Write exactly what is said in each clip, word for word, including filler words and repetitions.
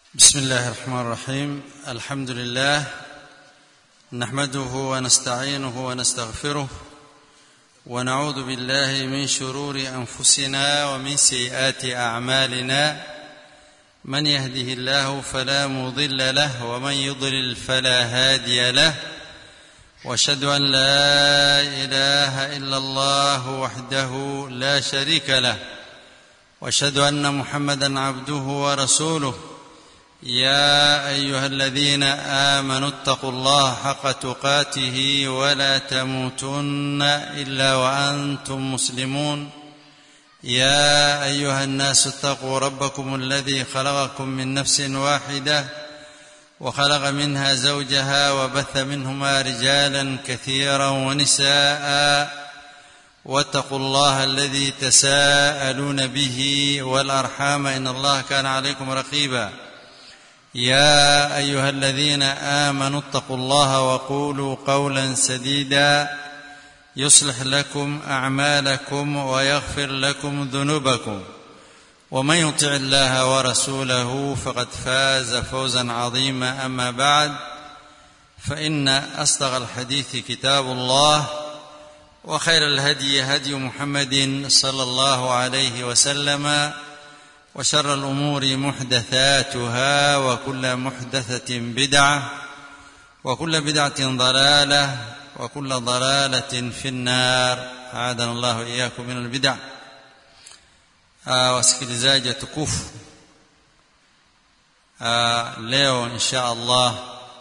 بسم الله الرحمن الرحيم. الحمد لله نحمده ونستعينه ونستغفره ونعوذ بالله من شرور أنفسنا ومن سيئات أعمالنا. من يهده الله فلا مضل له ومن يضلل فلا هادي له، واشهد أن لا إله إلا الله وحده لا شريك له، واشهد أن محمدا عبده ورسوله. يا أيها الذين آمنوا اتقوا الله حق تقاته ولا تموتن إلا وأنتم مسلمون. يا أيها الناس اتقوا ربكم الذي خلقكم من نفس واحدة وخلق منها زوجها وبث منهما رجالا كثيرا ونساء، واتقوا الله الذي تساءلون به والأرحام إن الله كان عليكم رقيبا. يا أيها الذين آمنوا اتقوا الله وقولوا قولا سديدا يصلح لكم أعمالكم ويغفر لكم ذنوبكم، ومن يطع الله ورسوله فقد فاز فوزا عظيما. أما بعد، فإن أصدق الحديث كتاب الله، وخير الهدي هدي محمد صلى الله عليه وسلم، وشر الأمور محدثاتها، وكل محدثة بدعة، وكل بدعة ضلالة، وكل ضلالة في النار. أعاذنا الله وإياكم من البدع. wasikilizaji tukufu, leo insha Allah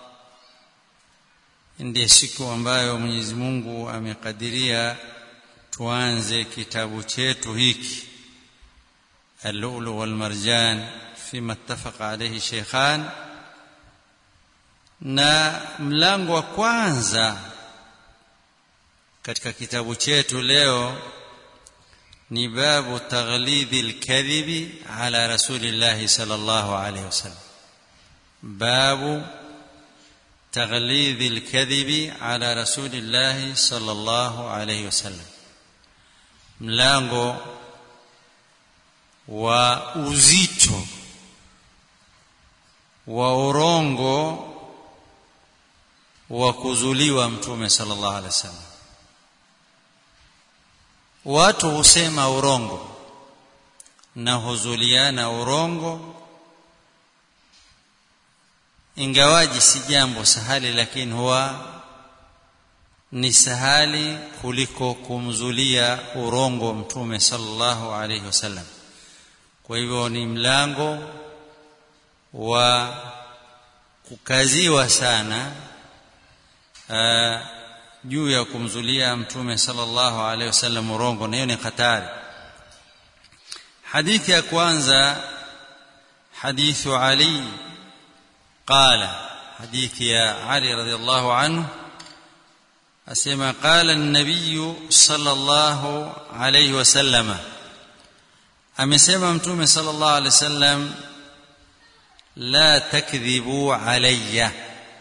ndiye siku ambayo Mwenyezi Mungu amekadiria tuanze kitabu chetu hiki اللؤلؤ والمرجان فيما اتفق عليه شيخان. na mlango wa kwanza katika kitabu chetu leo ni babu taghlidhi alkadhibi ala rasulillah sallallahu alayhi wasallam. babu taghlidhi alkadhibi ala rasulillah sallallahu alayhi wasallam, mlango wa uzito wa urongo wa kuzuliwa mtume sallallahu alaihi wasallam. Watu husema urongo na huzuliana urongo, ingawaji si jambo sahali, lakini huwa ni sahali kuliko kumzulia urongo mtume sallallahu alaihi wasallam. Kwa hivyo ni mlango wa kukaziwa sana uh, juu ya kumzulia mtume sallallahu alaihi wasallam urongo, na hiyo ni hatari. Hadithi ya kwanza, hadithu Ali qala, hadithi ya Ali radhiyallahu anhu asema qala an-nabiy sallallahu alaihi wasallam, amesema mtume sallallahu alaihi wasallam, la takdhibu alayya,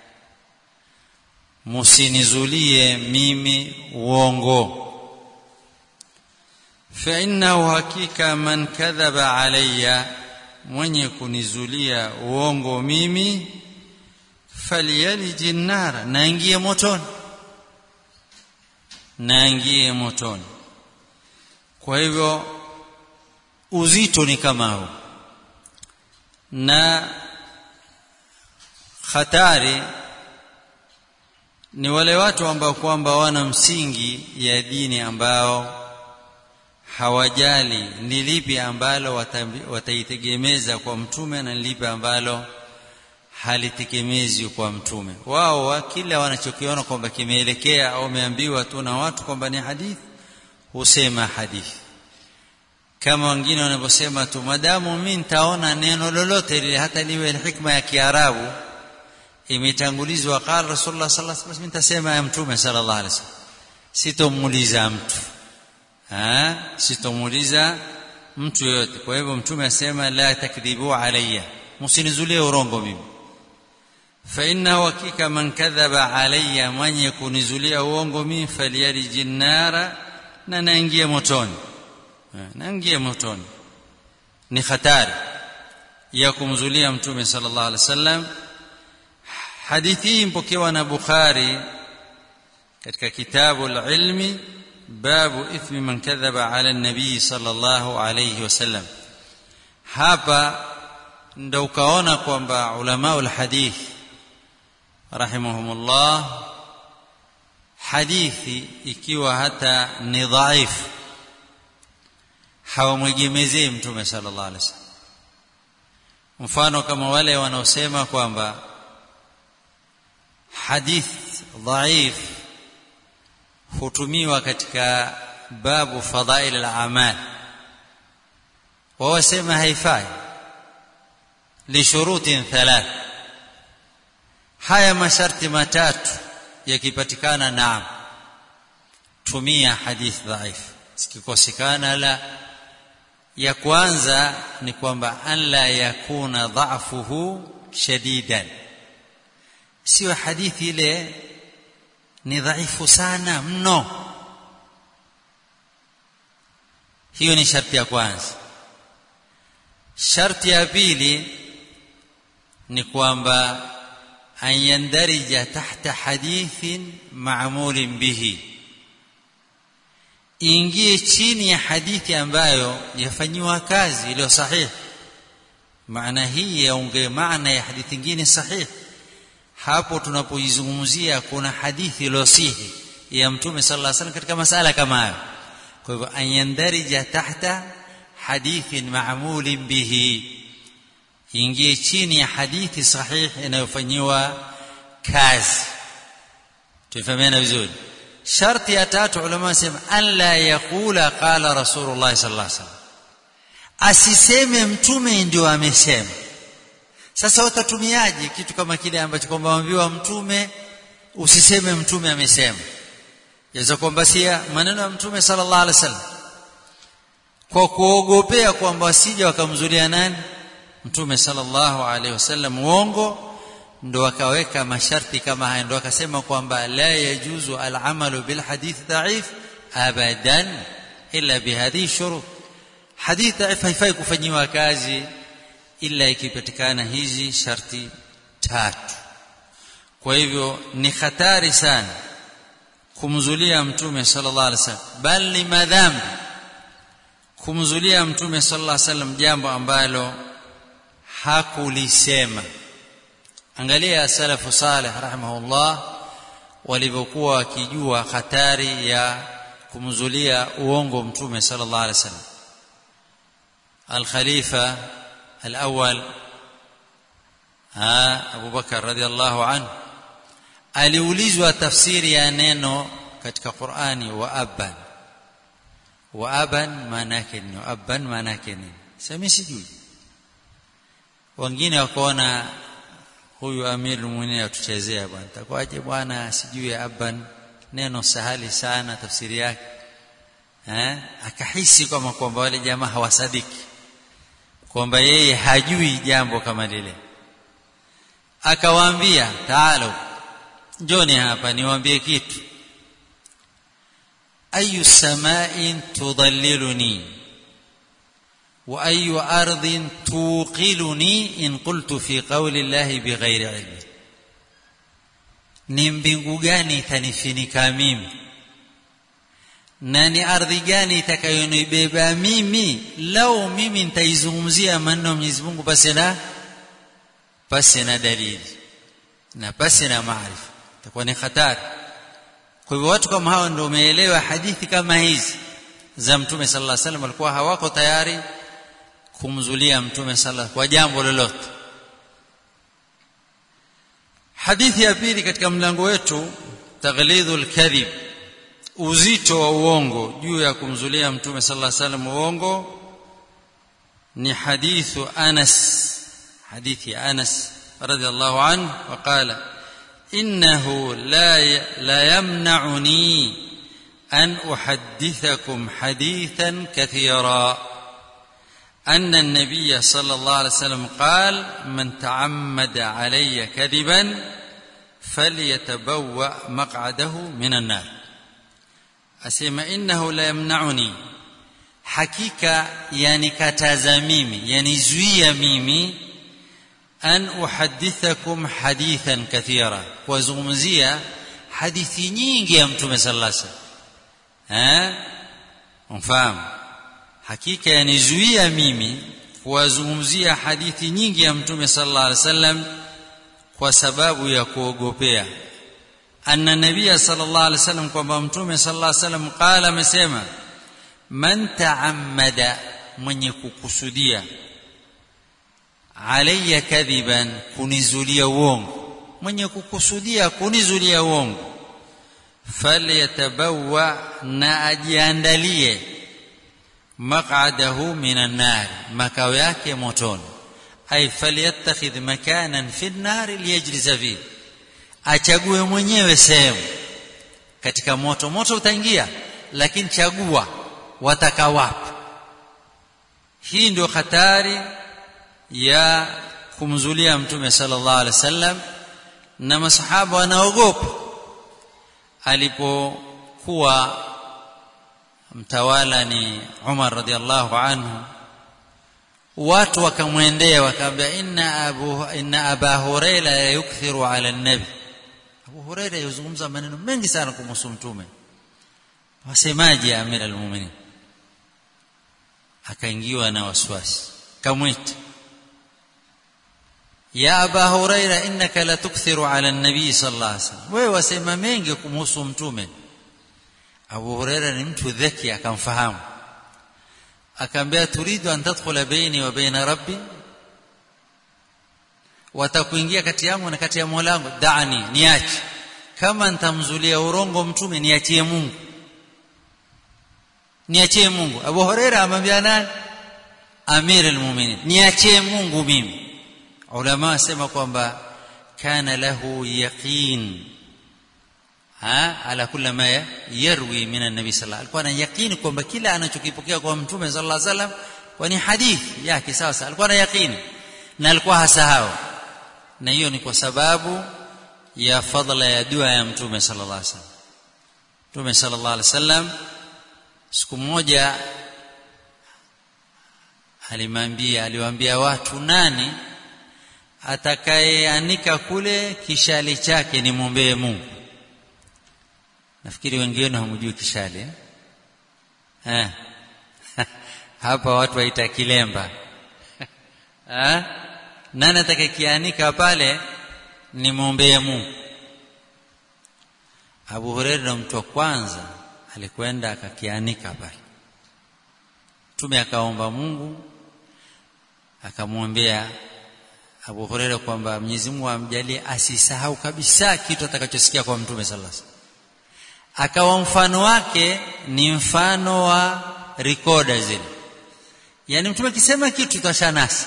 musinizulie mimi uongo. fa innahu hakika man kadhaba alayya, mwenye kunizulia uongo mimi, falyaliji an-nar, naingie motoni, naingie motoni. Kwa hivyo uzito ni kama huu, na hatari ni wale watu ambao kwamba wana msingi ya dini, ambao hawajali ni lipi ambalo wataitegemeza kwa mtume na lipi ambalo halitegemezi kwa mtume. Wao wa kila wanachokiona kwamba kimeelekea au wameambiwa tu na watu kwamba ni hadithi, husema hadithi. Kama wengine wanaposema tu, madamu mimi nitaona neno lolote lile, hata liwe hikma ya Kiarabu imetangulizwa qala Rasulullah sallallahu alaihi wasallam, nitasema ya mtume sallallahu alaihi wasallam, sitomuuliza mtu ah sitomuuliza mtu yote. Kwa hivyo mtume asema la takdhibu alayya, msinizulie urongo mimi. fa inna hakika man kadhaba alayya, mwenye kunizulia uongo mimi, faliyaliji an-nara, na naingia motoni, naingia motoni. Ni hatari. ya kumzulia mtume sallallahu alaihi wasallam. Hadithi mpokewa na Bukhari katika kitabu al-ilmi babu ithmi man kadhaba ala an-nabii sallallahu alayhi wasallam. Hapa ndio ukaona kwamba ulama al-hadith rahimahumullah, hadithi ikiwa hata ni dhaifu hawamwegemezei mtume sallallahu alaihi wasallam. Mfano kama wale wanaosema kwamba hadith dhaif hutumiwa katika babu fadhail al-a'mal, wawasema haifai li shurutin thalath. Haya masharti matatu yakipatikana, naam, tumia hadith dhaif. Sikikosekana la ya kwanza ni kwamba an la yakuna dha'fuhu shadidan, sio hadithi ile ni dhaifu sana mno. Hiyo ni sharti ya kwanza. Sharti ya pili ni kwamba an yandarija tahta hadithin ma'mulin bihi, ingie chini ya hadithi ambayo yafanywa kazi iliyo sahihi. Maana hii yaunge maana ya hadithi nyingine sahihi. Hapo tunapoizungumzia kuna hadithi iliyosihi ya mtume sallallahu alaihi wasallam katika masala kama hayo. Kwa hivyo ayandarija tahta hadithin ma'mulin bihi, ingie chini ya hadithi sahihi inayofanywa kazi. Tufahamiana vizuri. Sharti ya tatu ulama wasema an la yaqula qala rasulullah sallallahu alaihi wasallam, asiseme mtume ndio amesema. Sasa utatumiaje kitu kama kile ambacho kwamba waambiwa mtume usiseme mtume amesema? Yaweza kwamba si maneno ya mtume sallallahu alaihi wasallam, kwa kuogopea kwamba wasije wakamzulia nani mtume sallallahu alaihi wasallam uongo, ndo akaweka masharti kama haya. Ndo akasema kwamba la yajuzu al-amalu bil hadith dha'if abadan illa bihadhihi shurut. Hadith dha'if haifai kufanyiwa kazi ila ikipatikana hizi sharti tatu. Kwa hivyo ni hatari sana kumzulia mtume sallallahu alaihi wasallam, bali ni madhambi kumzulia mtume sallallahu alaihi wasallam jambo ambalo hakulisema. Angalia salafu salih rahimahullah walivyokuwa wakijua hatari ya kumzulia uongo mtume sallallahu alaihi wasallam. Al-Khalifa al-awwal Abu Bakar radhiyallahu anhu aliulizwa tafsiri ya neno katika Qur'ani wa aban. Wa aban maana yake ni aban, maana yake ni sema sijui. Wengine wakaona huyu amirul mu'minin atuchezea bwana, takwaje bwana sijui aban, neno sahali sana tafsiri yake. Eh, akahisi kama kwamba wale jamaa hawasadiki kwamba yeye hajui jambo kama lile. Akawaambia, taalo, njoni hapa niwaambie kitu. Ayu sama'in tudalliluni wa ayu ardhin tuqiluni in qultu fi qawli llahi bighairi ilmi. Ni mbingu gani itanifinika mimi na ni ardhi gani itakayonibeba mimi lau mimi nitaizungumzia maneno ya Mwenyezi Mungu basi na basi na dalili na basi na maarifa, itakuwa ni hatari. Kwa hivyo watu kama hao ndio wameelewa hadithi kama hizi za mtume sallallahu alaihi wasallam, walikuwa hawako tayari kumzulia mtume sallallahu kwa jambo lolote. Hadithi ya pili katika mlango wetu, taghlidhul kadhib, uzito wa uongo juu ya kumzulia mtume sallallahu alaihi wasallam uongo, ni hadithu Anas, hadithi Anas radhiyallahu anhu waqala innahu la la yamna'uni an uhaddithakum hadithan kathira أن النبي صلى الله عليه وسلم قال من تعمد علي كذبا فليتبوأ مقعده من النار. أسمع إنه لا يمنعني, hakika yanikataza mimi, yanizuia mimi an uhaddithakum hadithan kathira, kuwazungumzia hadithi nyingi ya Mtume sallallahu alaihi wasallam. Eh, mfahamu, hakika yanizuia mimi kuwazungumzia hadithi nyingi ya Mtume sallallahu alaihi wasallam kwa sababu ya kuogopea. Anna nabiyya sallallahu alaihi wasallam, kwamba Mtume sallallahu alaihi wasallam qala, amesema, man ta'ammada, mwenye kukusudia, alayya kadhiban, kunizulia uongo, mwenye kukusudia kunizulia uongo, falyatabawwa, na ajiandalie, maq'adahu minan nar, makao yake motoni. Ay falyattakhidh makanan fi an-nar liyajlisa fihi, achague mwenyewe sehemu katika moto. Moto utaingia, lakini chagua wataka wapi. Hii ndio hatari ya kumzulia Mtume sallallahu alaihi wasallam, na masahaba wanaogopa. Alipokuwa mtawala ni Umar radhiallahu anhu, watu wakamwendea wakamwambia, inna abu inna aba huraira yukthiru ala an-nabi, Abu Huraira yuzungumza maneno mengi sana kumhusu Mtume, wasemaje ya Amir al-Mu'minin? Akaingiwa na waswasi, kamwita, ya Aba Huraira innaka la tukthiru ala an-nabi sallallahu alaihi wasallam, wewe wasema mengi kumhusu Mtume. Abu Huraira ni mtu dhaki, akamfahamu, akamwambia, turidu an tadkhula baini wa baina rabbi, watakuingia kati yangu na kati ya Mola wangu, da'ani, niache. Kama nitamzulia urongo Mtume, niachie Mungu, niachie Mungu. Abu Huraira amwambia nani? Amir al-Mu'minin, niachie Mungu mimi. Ulama wasema kwamba kana lahu yaqin ha ala kulli ma yarwi min an-nabi sallallahu, alikuwa na yaqini kwamba kila anachokipokea kwa Mtume sallallahu alaihi wasallam kwa ni hadithi yake sawa sawa, alikuwa na yaqini na alikuwa hasahau. Na hiyo ni kwa sababu ya fadhila ya dua ya Mtume sallallahu alaihi wasallam. Mtume sallallahu alaihi wasallam siku moja alimwambia aliwaambia watu, nani atakayeanika kule kishali chake nimwombee Mungu. Nafikiri wengi wenu hamjui kishali eh? Eh. Hapa watu waita kilemba. Eh? Nani atakayekianika pale nimwombee Mungu. Abu Hurairah mtu wa kwanza alikwenda akakianika pale. Mtume akaomba Mungu, akamwombea Abu Hurairah kwamba Mwenyezi Mungu amjalie asisahau kabisa kitu atakachosikia kwa Mtume sallallahu alaihi wasallam. Akawa mfano wake ni mfano wa recorder zile, yani Mtume akisema kitu tutashanasi,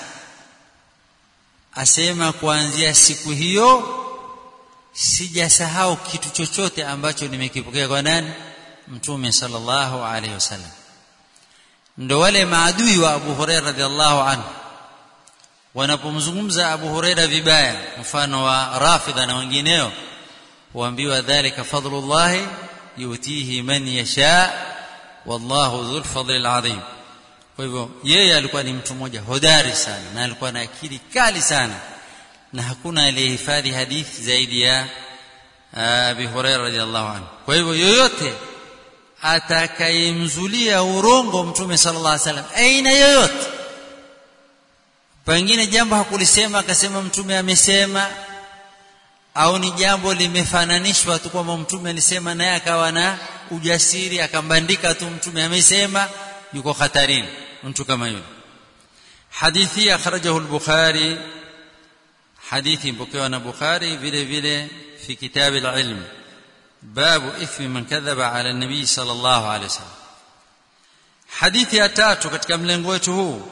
asema kuanzia siku hiyo sijasahau kitu chochote ambacho nimekipokea kwa nani? Mtume sallallahu alaihi wasallam. Ndio wale maadui wa Abu Hurairah radhiallahu anhu wanapomzungumza Abu Hurairah vibaya, mfano wa Rafidha na wengineo, huambiwa dhalika fadlullah yutihi man yasha wallahu dhul fadlil azim. Kwa hivyo yeye alikuwa ni mtu mmoja hodari sana na alikuwa na akili kali sana, na hakuna aliyehifadhi hadithi zaidi ya Abu Hurairah radhiallahu anhu. Kwa hivyo yoyote atakayemzulia urongo Mtume sallallahu alaihi wasallam, aina yoyote, pengine jambo hakulisema akasema Mtume amesema, au ni jambo limefananishwa tu kwamba Mtume alisema naye akawa na ujasiri akambandika tu Mtume amesema, yuko hatarini mtu kama yule. Hadithi akhrajahu al-Bukhari, hadithi mpokewa na Bukhari vile vile fi kitab al-ilm, babu ithmi man kadhaba ala an-nabi sallallahu alaihi wasallam. Hadithi ya tatu katika mlengo wetu huu,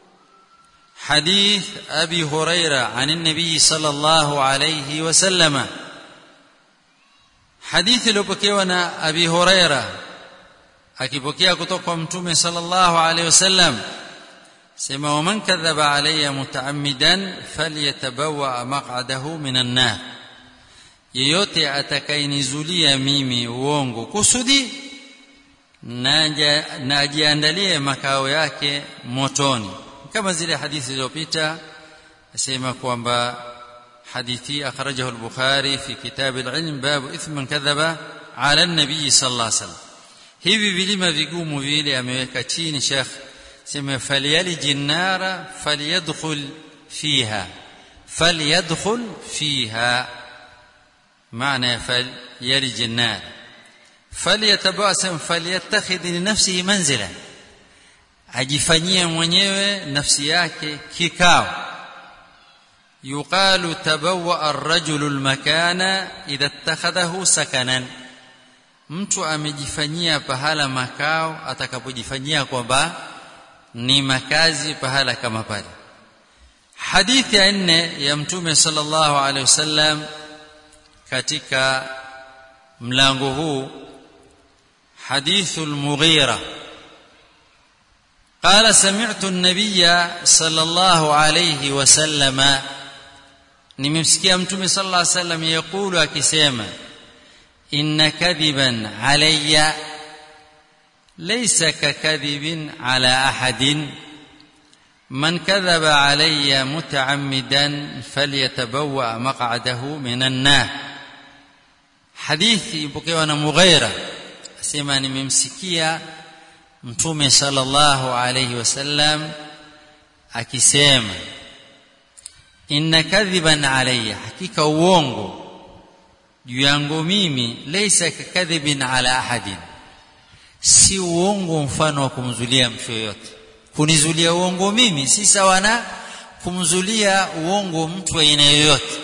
حديث أبي هريرة عن النبي صلى الله عليه وسلم. حديث لبكيونا أبي هريرة akipokea kutoka kwa Mtume sallallahu alaihi wasallam, sema waman kadhaba alayya mutaammidan falyatabawa maq'adahu minan nar, yeyote atakayenizulia mimi uongo kusudi, na ajiandalie makao yake motoni, kama zile hadithi zilizopita. Asema kwamba hadithi akhrajahu al-Bukhari fi kitab al-ilm bab ithman man kadhaba ala an-nabi sallallahu alayhi wasallam. Hivi vilima vigumu vile ameweka chini Sheikh, sema falyalij an-nara falyadkhul fiha, falyadkhul fiha maana falyalij an-nar falyatabasam falyattakhidh li nafsihi manzila, ajifanyie mwenyewe nafsi yake kikao. yuqalu tabawwa ar-rajulu al-makana idha ittakhadahu sakanan, mtu amejifanyia pahala makao atakapojifanyia kwamba ni makazi pahala kama pale. Hadithi ya nne ya Mtume sallallahu alaihi wasallam katika mlango huu, حديث المغيرة قال سمعت النبي صلى الله عليه وسلم nimemsikia Mtume صلى الله عليه وسلم يقول akisema إن كذبا علي ليس ككذب على أحد من كذب علي متعمدا فليتبوأ مقعده من النار. hadithi ipokewa na Mughira asema nimemsikia Mtume sallallahu alayhi wasallam akisema inna kadhiban alayya, hakika uongo juu yangu mimi, laysa kadhibin ala ahadin, si uongo mfano wa kumzulia mtu yoyote. Kunizulia uongo mimi si sawa na kumzulia uongo mtu aina yoyote.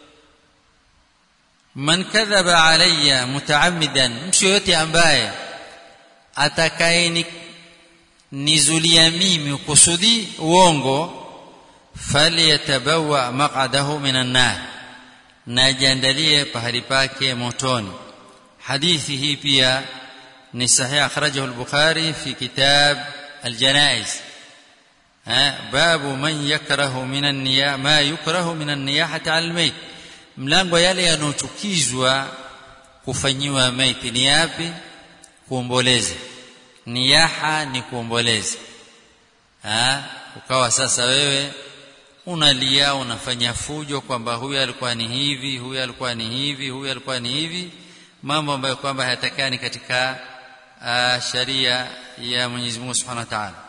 man kadhaba alayya mutaammidan, mtu yote ambaye atakaye nizulia mimi kusudi uongo, falyatabawa maq'adahu minan nar, najiandalie pahali pake motoni. hadithi hii pia ni sahih, akhrajahu al-Bukhari fi kitab al-janaiz babu man yakrahu minan niyah ma yukrahu minan niyahati al-mayt, mlango yale yanochukizwa kufanyiwa maiti ni yapi? Kuomboleza. Niyaha ni kuomboleza. Ah, ukawa sasa wewe unalia, unafanya fujo kwamba huyu alikuwa ni hivi, huyu alikuwa ni hivi, huyu alikuwa ni hivi, mambo ambayo kwamba hayatakani katika uh, sharia ya Mwenyezi Mungu Subhanahu wa Ta'ala.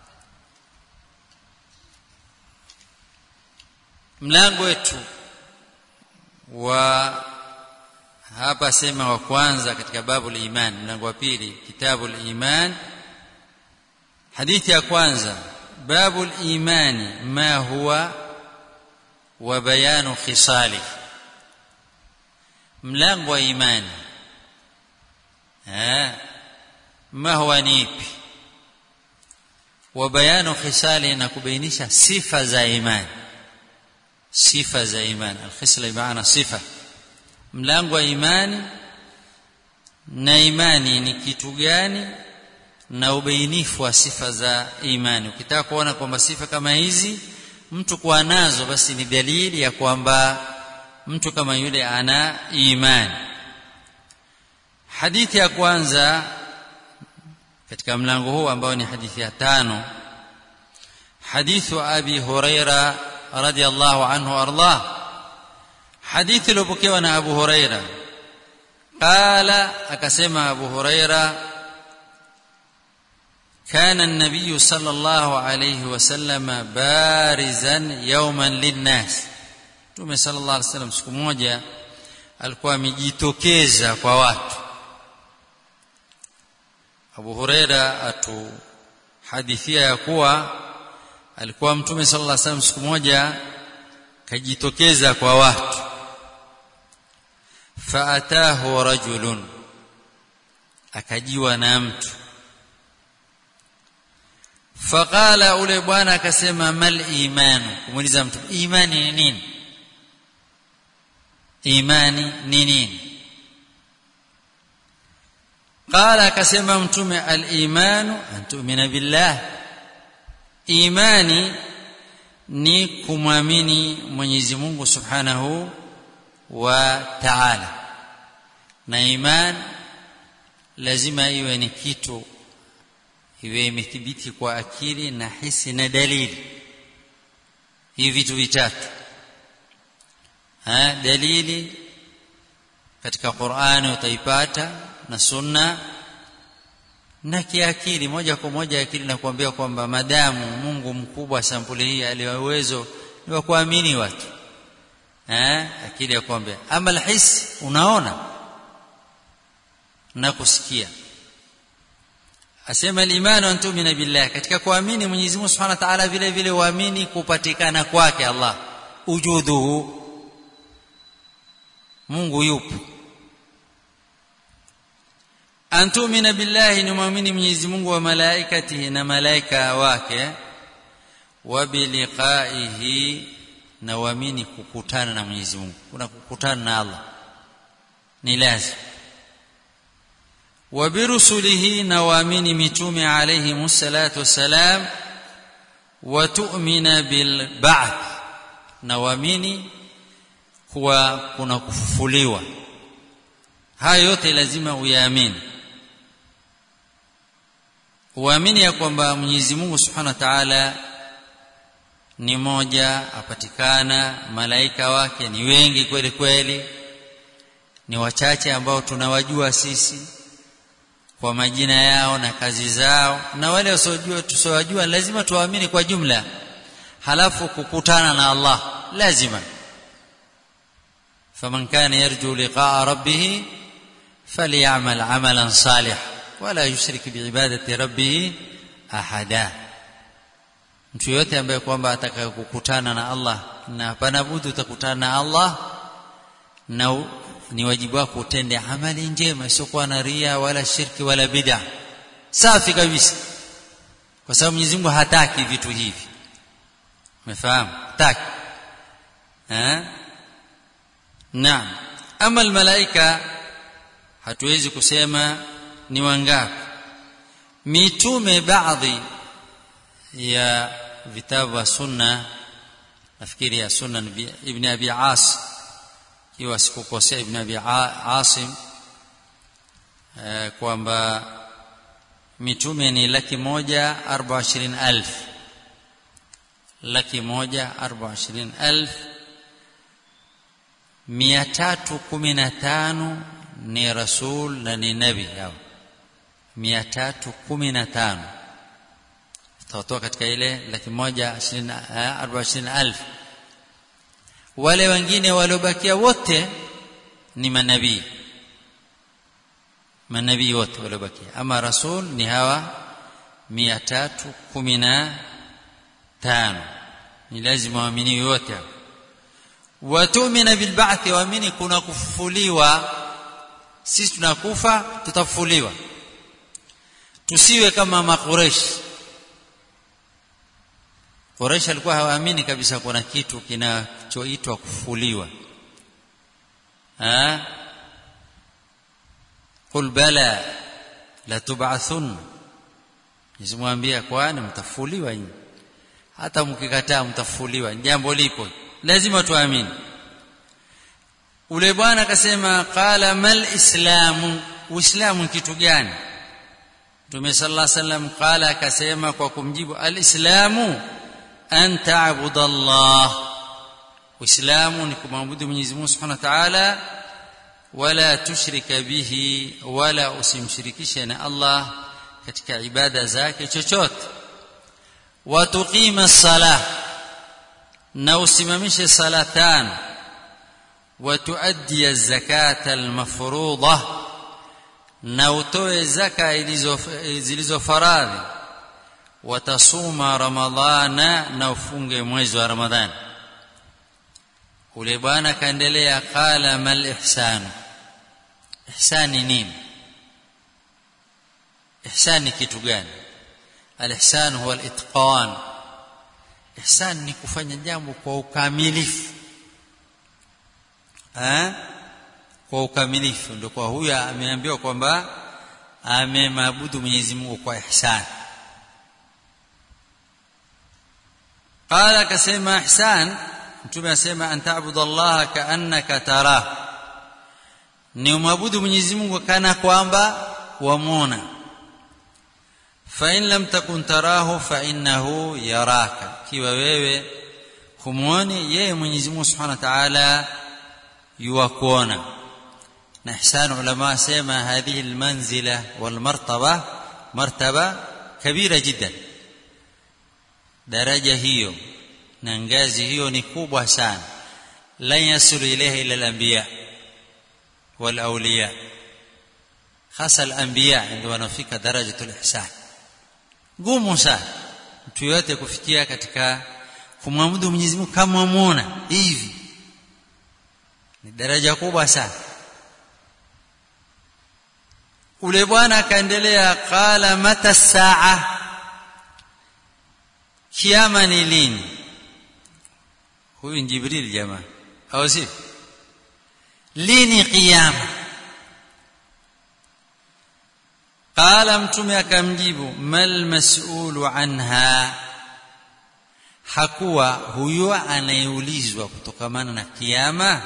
Mlango wetu wa hapa sema wa kwanza katika babu al-iman, mlango wa pili kitabu al-iman. hadithi ya kwanza, babu al-iman ma huwa wa bayanu khisali, mlango wa imani eh ma huwa nipi, wa bayanu khisali, na kubainisha sifa za imani. sifa za imani, al-khisla maana sifa. mlango wa imani na imani ni kitu gani na ubainifu wa sifa za imani. Ukitaka kuona kwamba sifa kama hizi mtu kuwa nazo, basi ni dalili ya kwamba mtu kama yule ana imani. hadithi ya kwanza katika mlango huu ambao ni hadithi ya tano, hadithu Abi Huraira radiyallahu anhu ardah. hadithi iliyopokewa na Abu Huraira, qala, akasema Abu Huraira, kana an-nabiy sallallahu alayhi wasallam barizan yawman lin-nas, Mtume sallallahu alayhi wasallam siku moja alikuwa amejitokeza kwa watu. Abu Huraira atu hadithia ya kuwa alikuwa Mtume sallallahu alayhi wasallam siku moja kajitokeza kwa watu. faatahu rajulun, akajiwa na mtu. faqala, ule bwana akasema, mal imanu, kumuuliza mtu imani ni nini, imani ni nini? qala, akasema Mtume, al imanu an tu'mina billah, imani ni kumwamini Mwenyezi Mungu Subhanahu wa Ta'ala. Na iman lazima iwe ni kitu iwe imethibiti kwa akili na hisi na dalili. Hivi vitu vitatu, ha dalili katika Qur'ani utaipata na sunna, na kiakili moja kwa moja akili inakuambia kwamba madamu Mungu mkubwa sampuli hii aliyo uwezo ni wa kuamini watu, eh akili yakwambia. Ama alhis, unaona na kusikia. Asema al-imanu an tu'mina billah, katika kuamini Mwenyezi Mungu Subhanahu wa Ta'ala vile vile uamini kupatikana kwake Allah, ujuduhu, Mungu yupo. An tu'mina billahi, ni muamini Mwenyezi Mungu wa malaikatihi, na malaika wake, wa biliqaihi, na uamini kukutana na Mwenyezi Mungu. Kuna kukutana na Allah ni lazima. Wa birusulihi, na uamini mitume alayhi musallatu wassalam. Wa tu'mina bil ba'th, na uamini kuwa kuna kufufuliwa. Hayo yote lazima uyaamini. Uamini ya kwamba Mwenyezi Mungu Subhanahu wa Ta'ala ni moja, apatikana, malaika wake ni wengi kweli kweli, ni wachache ambao tunawajua sisi kwa majina yao na kazi zao, na wale wasiojua tusowajua lazima tuamini kwa jumla. Halafu kukutana na Allah lazima. faman kana yarju liqa'a rabbih falyamal 'amalan salihan wala yushrik biibadati rabbih ahada. Mtu yote ambaye kwamba atakayekukutana na Allah, na panabudu utakutana na Allah, na ni wajibu wako utende amali njema isiyokuwa na ria wala shirki wala bid'a, safi kabisa, kwa sababu Mwenyezi Mungu hataki vitu hivi. Umefahamu? Hataki. Eh? Naam. Ama almalaika hatuwezi kusema ni wangapi. Mitume baadhi ya vitabu wa sunna, nafikiri ya sunna ibn Abi Asim, kiwa sikukosea ibn Abi Asim, kwamba mitume ni laki moja arba wa ishirini alf, laki moja arba wa ishirini alf, mia tatu kumi na tano ni rasul na ni nabi. Hao mia tatu kumi na tano tutatoa katika ile laki moja arba wa ishirini alf. Wale wengine waliobakia wote ni manabii, manabii wote waliobakia. Ama rasul ni hawa mia tatu kumi na tano, ni lazima waamini wote. Wa tu'mina bil ba'th, waamini kuna kufufuliwa. Sisi tunakufa, tutafufuliwa. Tusiwe kama makuresh. Quraysh alikuwa hawaamini kabisa kuna kitu kinachoitwa kufufuliwa. Ah, qul bala la tub'athun, nisimwambia kwani mtafufuliwa nyinyi, hata mkikataa mtafufuliwa, jambo lipo, lazima tuamini. Ule bwana akasema qala mal islamu, uislamu kitu gani? Mtume sallallahu alaihi wasallam qala, akasema kwa kumjibu, alislamu an ta'budu Allah, uislamu ni kumwabudu Mwenyezi Mungu Subhanahu wa Ta'ala, wala tushrika bihi, wala usimshirikishe na Allah katika ibada zake chochote. Wa tuqima as-salah, na usimamishe sala tano. Wa tuaddi az-zakata al-mafruḍah, na utoe zaka zilizofaradhi. Wa tasuma ramadhana, na ufunge mwezi wa Ramadhani. Ule bwana kaendelea, qala mal ihsan, ihsani nini? Ihsani kitu gani? Al-ihsan huwa al-itqan. Ihsan ni kufanya jambo kwa ukamilifu, eh, kwa ukamilifu. Ndio kwa huyu ameambiwa kwamba amemwabudu Mwenyezi Mungu kwa ihsan. Qala, kasema ihsan, mtume asema an ta'budu Allah ka'annaka tarah, ni umwabudu Mwenyezi Mungu kana kwamba wamona. Fa in lam takun tarahu fa innahu yaraka, kiwa wewe humuoni yeye Mwenyezi Mungu Subhanahu wa Ta'ala yuwakuona. Na ihsan ulama sema hadhihi almanzila walmartaba martaba kabira jiddan, daraja hiyo na ngazi hiyo ni kubwa sana. La yasulu ilayha illa al-anbiya wal awliya, hasa al-anbiya ndio wanafika darajatul ihsan. Gumu sana mtu yote kufikia katika kumwabudu Mwenyezi Mungu kama muona hivi, ni daraja kubwa sana. Ule bwana akaendelea, qala mata saa, kiyama ni lini? Huyu ni Jibril jamaa au si? Lini kiyama? Qala mtume akamjibu, mal mas'ulu anha, hakuwa huyo anayeulizwa kutokamana na kiyama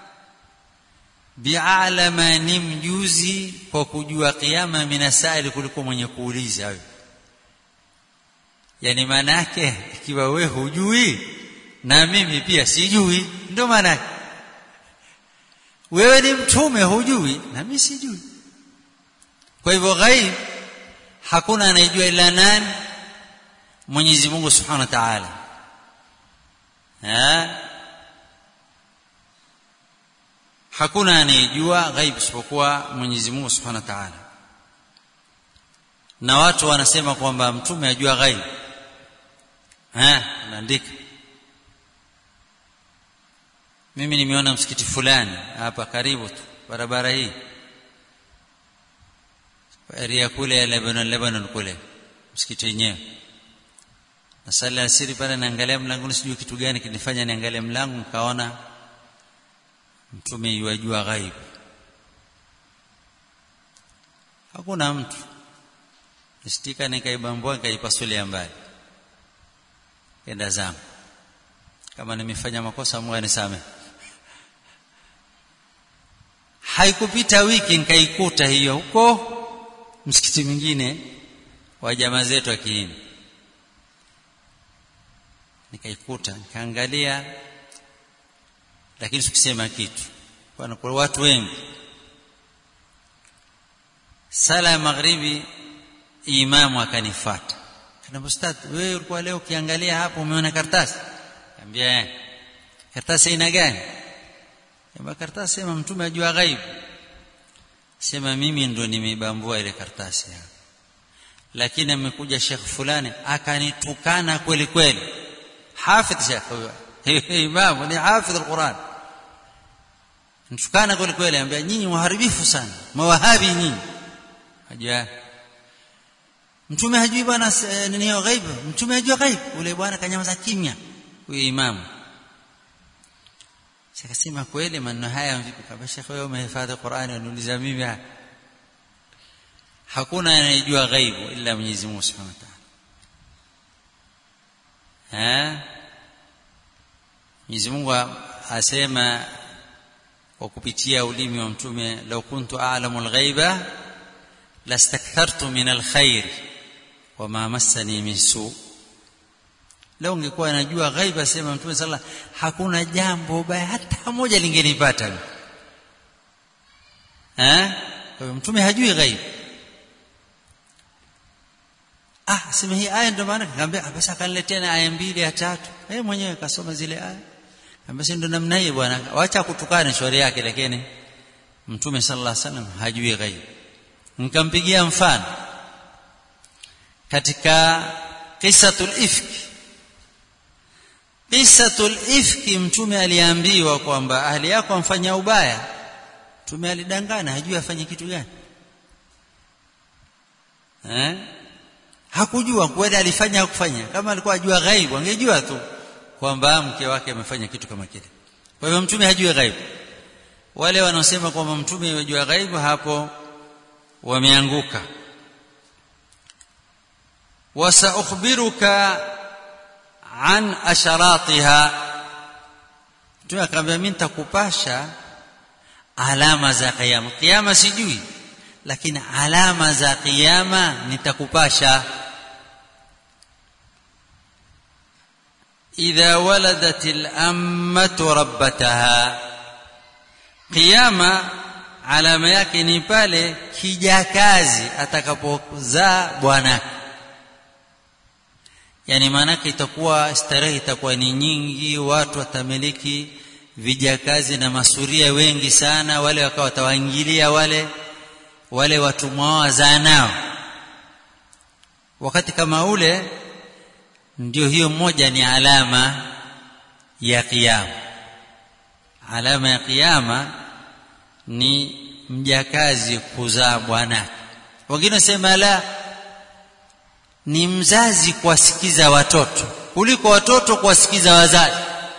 bi'alama, ni mjuzi kwa kujua kiyama minasaili kuliko mwenye kuuliza wewe. Yani maana yake ikiwa wewe hujui na mimi pia sijui, ndio maana yake. Wewe ni mtume hujui na mimi sijui. Kwa hivyo ghaib hakuna anayejua ila nani? Mwenyezi Mungu Subhanahu wa Ta'ala. Ha? Hakuna anayejua ghaib isipokuwa Mwenyezi Mungu Subhanahu wa Ta'ala. Na watu wanasema kwamba mtume ajua ghaib. Ha, naandika. Mimi nimeona msikiti fulani hapa karibu tu barabara hii, area kule ya Lebanon Lebanon kule, msikiti wenyewe. Na sala asiri pale naangalia mlango, sijui kitu gani kinifanya niangalie mlango, nikaona mtume yajua ghaib. Hakuna mtu. Nistika nikaibambua nikaipasulia mbali, enda zangu. Kama nimefanya makosa Mungu anisamehe. Haikupita wiki nikaikuta hiyo huko msikiti mwingine wa jamaa zetu wa Kihindi. Nikaikuta, nikaangalia, lakini sikusema kitu. Kwa kuna watu wengi. Sala ya magharibi imamu akanifuata. Kana ustadh, wewe ulikuwa leo ukiangalia hapo umeona karatasi? Niambia, karatasi ina gani? Kama karatasi sema mtume ajua ghaib. Sema mimi ndo nimebambua ile karatasi hapo. Lakini amekuja Sheikh fulani akanitukana kweli kweli. Hafidh Sheikh huyo. Imam ni hafidh al-Quran. Nitukana kweli kweli, anambia nyinyi waharibifu sana, mawahabi nyinyi. Haja mtume hajui bwana nini hiyo ghaib? Mtume hajui ghaib. Ule bwana kanyamaza kimya, huyo imam. Sikasema kweli maneno haya vipi? Kama Sheikh wewe umehifadhi Qur'ani unauliza mimi? Hakuna anayejua ghaibu ila Mwenyezi Mungu Subhanahu wa Ta'ala. Eh? Mwenyezi Mungu asema kwa kupitia ulimi wa mtume, law kuntu a'lamu al-ghaiba lastakthartu min al-khair wama massani min su. Leo ungekuwa najua ghaiba, sema mtume sallallahu alayhi wasallam, hakuna jambo baya hata moja lingenipata. Eh? Kwa hiyo mtume hajui ghaibu. Ah, sema hii aya ndio maana nikamwambia basi akaniletea na aya mbili ya tatu. Yeye mwenyewe kasoma zile aya. Nikamwambia ndio namna hiyo bwana, acha kutukana shauri yake, lakini mtume sallallahu alayhi wasallam hajui ghaibu. Nikampigia mfano katika qisatul ifki. Qisatul ifki, mtume aliambiwa kwamba ahli yako amfanya ubaya. Mtume alidangana, hajui afanye kitu gani. Eh? Hakujua kweli alifanya kufanya. Kama alikuwa ajua ghaibu angejua tu kwamba mke wake amefanya kitu kama kile. Kwa hivyo mtume hajui ghaibu. Wale wanaosema kwamba mtume hajui ghaibu, hapo wameanguka. Wasaukhbiruka an asharatiha, tunakwambia mimi nitakupasha alama za kiyama. Kiyama sijui, lakini alama za kiyama nitakupasha. idha waladatil ammatu rabbataha, kiyama alama yake ni pale kijakazi atakapozaa bwana. Yani maana itakuwa starehe itakuwa ni nyingi, watu watamiliki vijakazi na masuria wengi sana, wale wakawa watawaingilia wale wale watumwa wazaa nao. Wakati kama ule ndio hiyo moja ni alama ya kiyama. Alama ya kiyama ni mjakazi kuzaa bwana. Wengine wasema la, ni mzazi kuwasikiza watoto kuliko watoto kuwasikiza wazazi.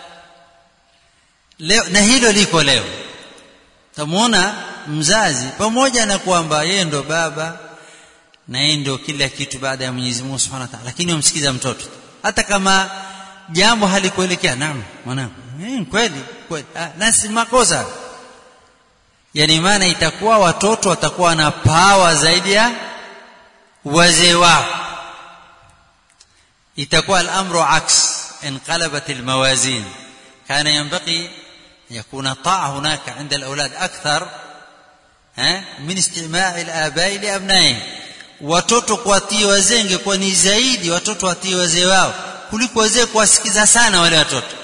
Leo na hilo liko leo. Tamuona mzazi pamoja na kwamba yeye ndo baba na yeye ndo kila kitu baada ya Mwenyezi Mungu Subhanahu wa Ta'ala, lakini umsikiza mtoto hata kama jambo halikuelekea. Naam mwanangu, eh kweli kweli, ah, nasi makosa. Yani maana itakuwa watoto watakuwa na power zaidi ya wazee wao. itakuwa al-amru aks, انقلبت الموازين. كان ينبغي يكون طاعة هناك عند الأولاد أكثر من استماع الآباء لأبنائهم. watoto kuwatii wazee ingekuwa ni zaidi watoto watii wazee wao kuliko wazee kuwasikiza sana wale watoto.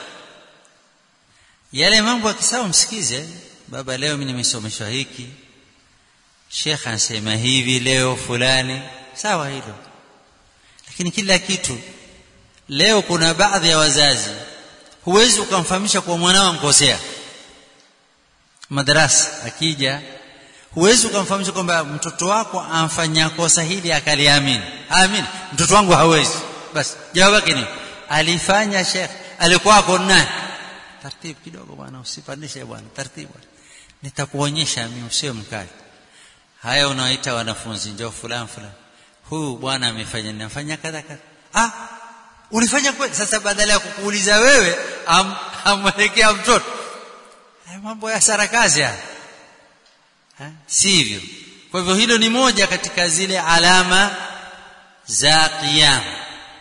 Yale mambo akisawa msikize, baba leo mimi nimesomeshwa hiki, Sheikh anasema hivi leo fulani, sawa hilo. Lakini kila kitu leo kuna baadhi ya wazazi huwezi ukamfahamisha kwa mwanao mkosea. Madrasa akija huwezi ukamfahamisha kwamba mtoto wako amfanya kosa hili akaliamini. Amin, mtoto wangu hawezi. Basi jawabu yake ni alifanya Sheikh, alikuwa ako naye. Taratibu kidogo bwana, usipandishe bwana, taratibu. Nitakuonyesha mimi, usio mkali. Haya unaoita wanafunzi, njoo fulani fulani, huyu bwana amefanya ninafanya kadha kadha. Ah, ulifanya kweli? Sasa badala ya kukuuliza wewe am, amwelekea mtoto. Haya mambo ya sarakazi haya. Ha? Sivyo. Kwa hivyo hilo ni moja katika zile alama za kiyama.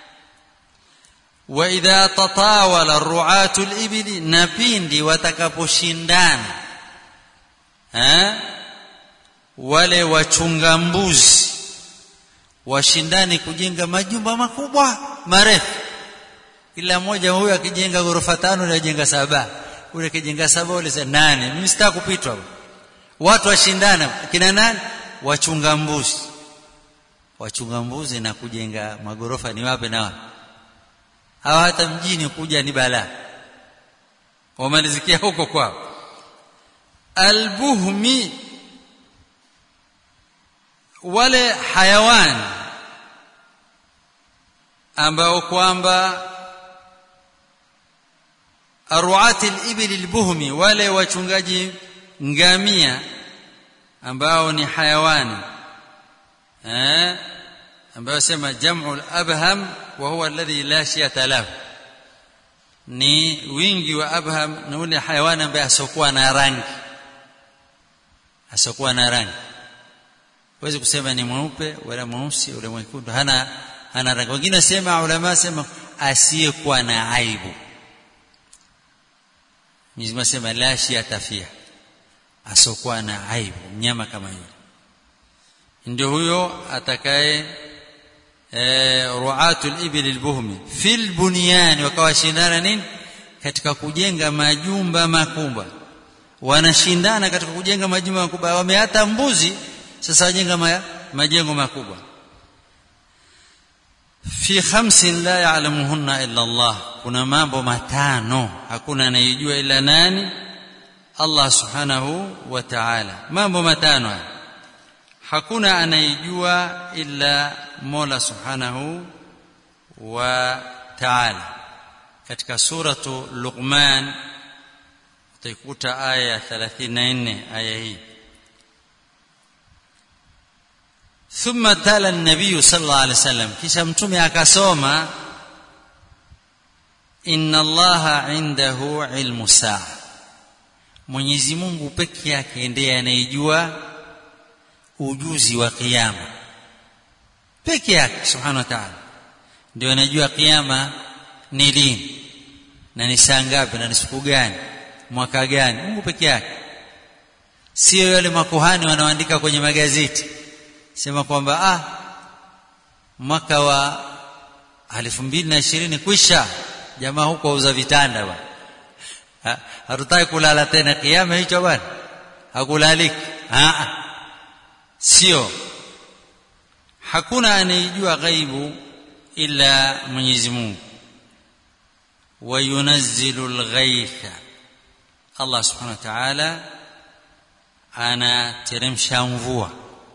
Wa idha tatawala ar-ru'atu al-ibli, na pindi watakaposhindana eh wale wachunga mbuzi washindani kujenga majumba makubwa marefu, kila mmoja huyo akijenga ghorofa tano na ajenga saba, ule kijenga saba ule nane. Mimi sitaki kupitwa. Watu washindana kina nani? Wachunga mbuzi. Wachunga mbuzi na kujenga magorofa ni wapi na wapi? Hawa hata mjini kuja ni balaa, wamalizikia huko kwao. Albuhmi, wale hayawani ambao kwamba arwati al-ibil al-buhmi, wale wachungaji ngamia ambao ni hayawani eh ambao sema jam'u al-abham wa huwa alladhi la shiyata lahu, ni wingi wa abham na ule hayawani ambaye asokuwa na rangi, asokuwa na rangi. Huwezi kusema ni mweupe wala mweusi wala mwekundu, hana hana rangi. Wengine sema, ulama sema asiyekuwa na aibu. Mwenyezi sema la shiyata fiha, asokuwa na aibu, mnyama kama yule ndio huyo atakaye eh ru'atul ibil albuhmi fil bunyan. Wakawashindana nini? Katika kujenga majumba makubwa. Wanashindana katika kujenga majumba makubwa. Wameata mbuzi, sasa wajenga ma, majengo makubwa. Fi khamsin la ya'lamuhunna illa Allah, kuna mambo matano hakuna anayejua ila nani? Allah subhanahu wa ta'ala. Mambo matano hakuna anayejua illa Mola subhanahu wa ta'ala. Katika suratu Luqman utaikuta aya thelathini na nne, aya hii. Thumma tala an-nabiy sallallahu alayhi wasallam, kisha mtume akasoma inna Allaha indahu ilmu saa, Mwenyezi Mungu pekee yake ndiye anayejua ujuzi wa kiyama peke yake subhanahu wa ta'ala ndio anajua kiyama ni lini na ni saa ngapi na ni siku gani mwaka gani. Mungu peke yake, sio wale makuhani wanaoandika kwenye magazeti sema kwamba ah mwaka wa elfu mbili na ishirini kwisha, jamaa huko auza vitanda bwana, hatutaki kulala tena kiyama hicho bwana, hakulaliki. Ah, sio, hakuna anayejua ghaibu ila Mwenyezi Mungu. Wa yunazzilu al-ghaitha, Allah subhanahu wa ta'ala anateremsha mvua.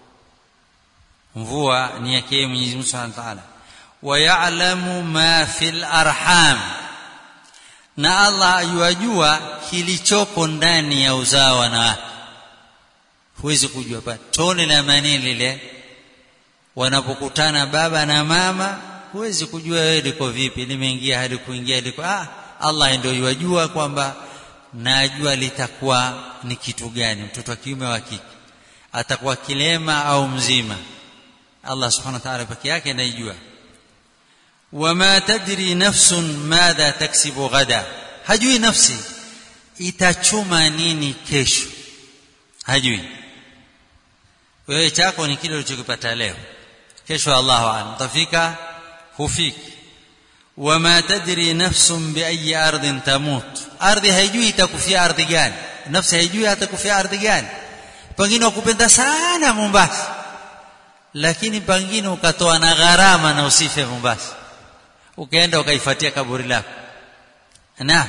Mvua ni yake Mwenyezi Mungu subhanahu wa ta'ala. Wa ya'lamu ma fil arham, na Allah yajua kilichoko ndani ya uzao wa wanawake. Huwezi kujua pa tone la mani lile wanapokutana baba na mama, huwezi kujua wewe liko vipi, limeingia hadi kuingia liko. Ah, Allah ndio yajua kwamba najua litakuwa ni kitu gani, mtoto wa kiume wa kike, atakuwa kilema au mzima. Allah subhanahu wa ta'ala peke yake anajua. Wama tadri nafsun madha taksibu ghada, hajui nafsi itachuma nini kesho, hajui. Wewe chako ni kile ulichokipata leo, kesho Allahu a'lam tafika hufiki. Wama tadri nafsun bi ayi ardhin tamut, ardhi haijui itakufia ardhi gani, nafsi haijui atakufia ardhi gani. Pengine ukupenda sana Mombasa, lakini pengine ukatoa na gharama na usife Mombasa, ukaenda ukaifuatia kaburi lako. Na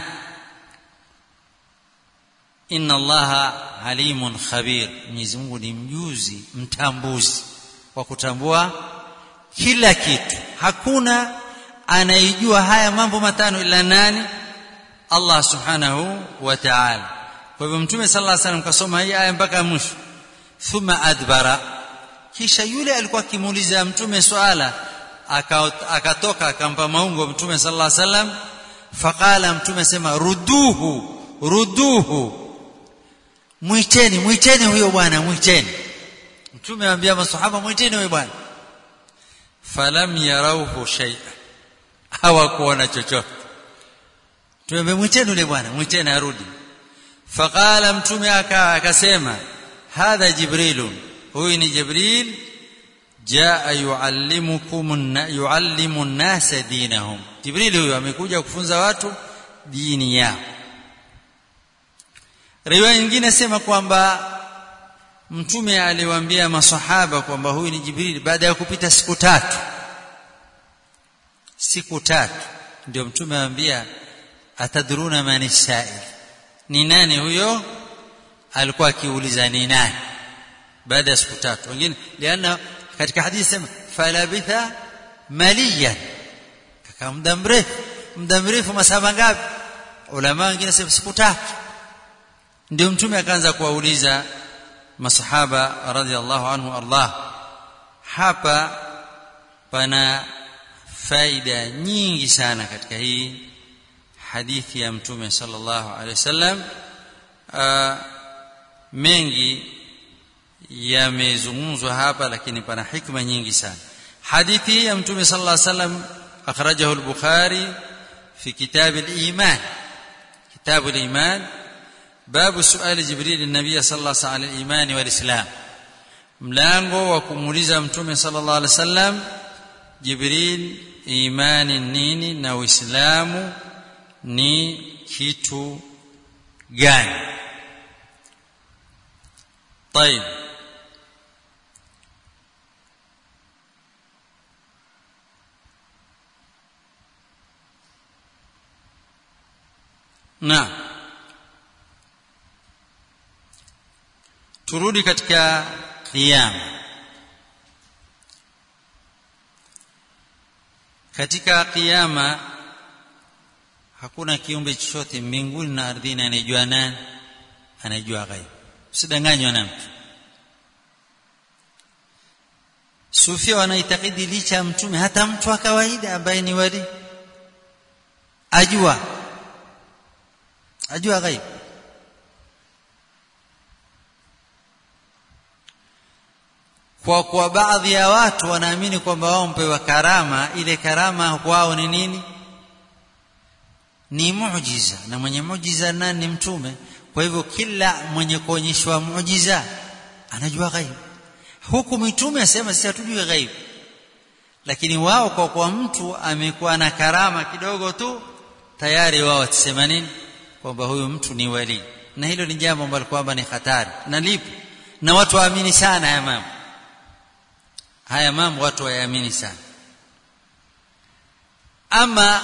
inna Allaha alimun khabir, Mwenyezi Mungu ni mjuzi mtambuzi wa kutambua kila kitu. Hakuna anayejua haya mambo matano ila nani? Allah subhanahu wa ta'ala. Kwa hivyo Mtume sallallahu alaihi wasallam kasoma hii aya mpaka mwisho. Thumma adbara, kisha yule alikuwa akimuuliza Mtume swala akatoka akampa maungo Mtume sallallahu alaihi wasallam. Faqala, Mtume sema ruduhu ruduhu, muiteni muiteni huyo bwana, muiteni. Mtume anambia maswahaba muiteni huyo bwana. Falam yarauhu shay'a, hawakuona chochote. Mtume muiteni yule bwana, muiteni arudi. Faqala, Mtume akasema hadha Jibrilun, huyu ni Jibril, jaa yuallimukum yuallimu an-nasa dinahum. Jibril huyu amekuja kufunza watu dini yao. Riwaya nyingine sema kwamba Mtume aliwaambia maswahaba kwamba huyu ni Jibril baada ya kupita siku tatu. Siku tatu ndio Mtume anambia atadruna man as-sa'il, ni nani huyo? Alikuwa akiuliza ni nani baada ya siku tatu. Wengine liana katika hadithi sema falabitha maliyan, kaka muda mrefu, muda mrefu masaa ngapi? Ulama wengine sema siku tatu. Ndio Mtume akaanza kuwauliza masahaba radhiallahu anhu Allah. Hapa pana faida nyingi sana katika hii hadithi ya Mtume sallallahu alaihi wasallam. Mengi yamezungumzwa hapa, lakini pana hikma nyingi sana. Hadithi ya Mtume sallallahu alaihi wasallam akhrajahu al-Bukhari fi kitab al-iman, kitab al-iman, babu suali Jibril an-nabiy sallallahu alaihi wasallam al-iman wal-islam, mlango wa kumuuliza Mtume sallallahu alaihi wasallam Jibril imani nini na Uislamu ni kitu gani. طيب, na turudi katika kiyama. Katika kiyama hakuna kiumbe chochote mbinguni na ardhini anayejua nani, anayejua ghaibu. Usidanganywe na mtu. Sufia wanaitakidi licha Mtume, hata mtu wa kawaida ambaye ni wali ajua ajua ghaibu. kwa kwa baadhi ya watu wanaamini kwamba wao mpewa karama, ile karama kwao ni nini? Ni muujiza, na mwenye muujiza nani? Ni mtume. Kwa hivyo kila mwenye kuonyeshwa muujiza anajua ghaib. Huku mitume asema sisi hatujui ghaib, lakini wao kwa kwa mtu amekuwa na karama kidogo tu tayari wao watasema nini? Kwamba huyu mtu ni wali. Na hilo ni jambo ambalo kwamba ni hatari na lipo, na watu waamini sana haya mambo. Haya mambo watu waamini sana. Ama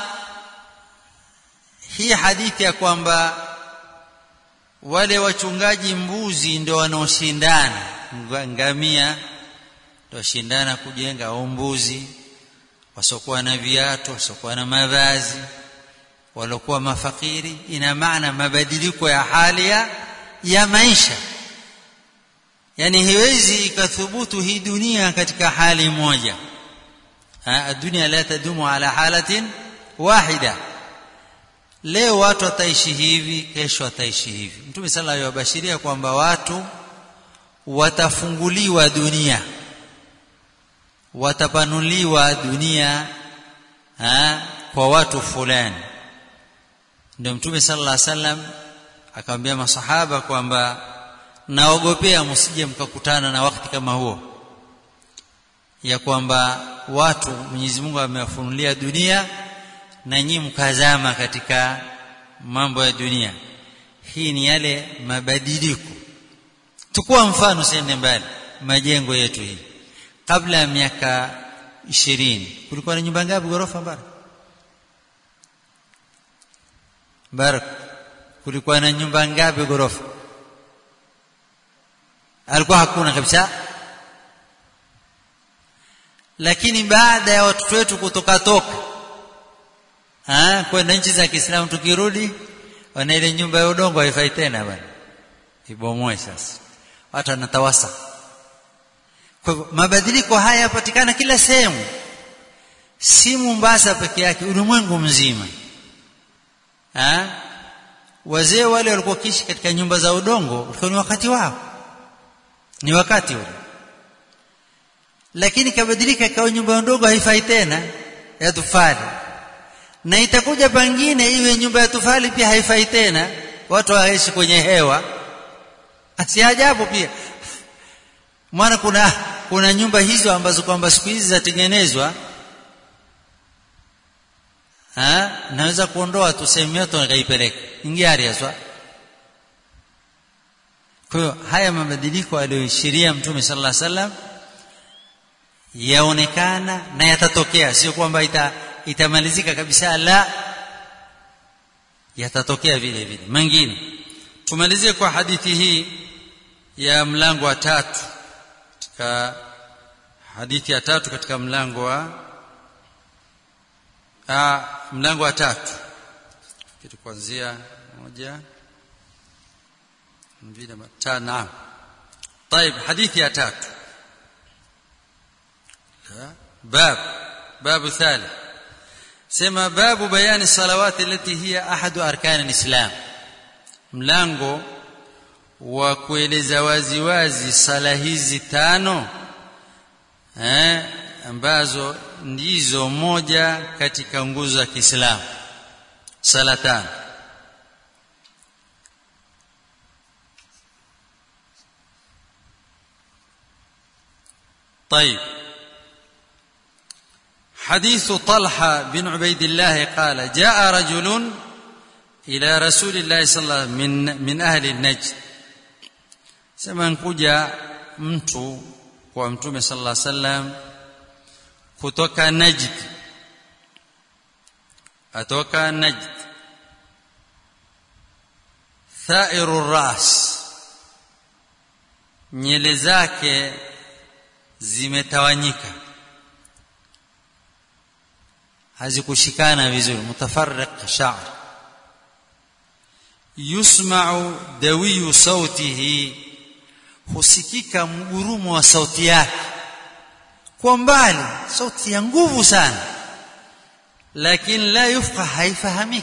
hii hadithi ya kwamba wale wachungaji mbuzi ndio wanaoshindana, ngamia ndio shindana kujenga au mbuzi, wasokuwa na viatu, wasokuwa na mavazi, walokuwa mafakiri, ina maana mabadiliko ya hali ya, ya maisha. Yani hiwezi ikathubutu hii dunia katika hali moja. Ha, dunia la tadumu ala halatin wahida. Leo watu wataishi hivi, kesho wataishi hivi. Mtume sallallahu alayhi wasallam yabashiria kwamba watu watafunguliwa dunia, watapanuliwa dunia ha, kwa watu fulani. Ndio Mtume sallallahu alayhi wasallam akamwambia masahaba kwamba naogopea msije mkakutana na wakati kama huo, ya kwamba watu Mwenyezi Mungu amewafunulia dunia na nyinyi mkazama katika mambo ya dunia. Hii ni yale mabadiliko. Tukua mfano sende mbali, majengo yetu hii kabla ya miaka ishirini kulikuwa na nyumba ngapi ghorofa bara? Barak, kulikuwa na nyumba ngapi ghorofa? Alikuwa hakuna kabisa. Lakini baada ya watoto wetu kutoka toka ah kwenda nchi za Kiislamu, tukirudi wana ile nyumba ya udongo haifai tena bwana, ibomoe. Sasa watu wanatawasa. Kwa hivyo mabadiliko haya yapatikana kila sehemu, si Mombasa peke yake, ulimwengu mzima. Ah wazee wale walikuwa kishi katika nyumba za udongo, ulikuwa ni wakati wao, ni wakati ule. Lakini kabadilika ikawa nyumba ya udongo haifai tena, ya tufali, na itakuja pangine iwe nyumba ya tufali pia haifai tena, watu waishi kwenye hewa. Si ajabu pia maana kuna kuna nyumba hizo ambazo kwamba siku hizi zatengenezwa, ah naweza kuondoa tu sehemu yote na kaipeleka ingiari haswa. Kwa hiyo haya mabadiliko aliyoishiria Mtume sallallahu alaihi wasallam yaonekana na yatatokea, sio kwamba ita, itamalizika kabisa, la, yatatokea vile vile. Mengine tumalizie kwa hadithi hii ya mlango wa tatu, katika hadithi ya tatu katika mlango wa ah mlango wa tatu, kitu kuanzia moja mbili tano. طيب حديث يا تات باب باب ثالث سما باب بيان الصلوات التي هي احد اركان الاسلام. mlango wa kueleza wazi wazi sala hizi tano eh ambazo ndizo moja katika nguzo za Kiislamu, sala tano. طيب حديث طلحة بن عبيد الله قال جاء رجل إلى رسول الله صلى الله عليه وسلم من من أهل النجد. سمع نكوجا mtu kwa Mtume sallallahu alaihi wasallam kutoka Najd, atoka Najd. Thairu ras, nyele zake zimetawanyika, hazikushikana vizuri, mutafarriq sha'r. Yusma'u dawiyu sautihi, husikika mgurumo wa sauti yake kwa mbali, sauti ya nguvu sana, lakini la yufqa, haifahamiki.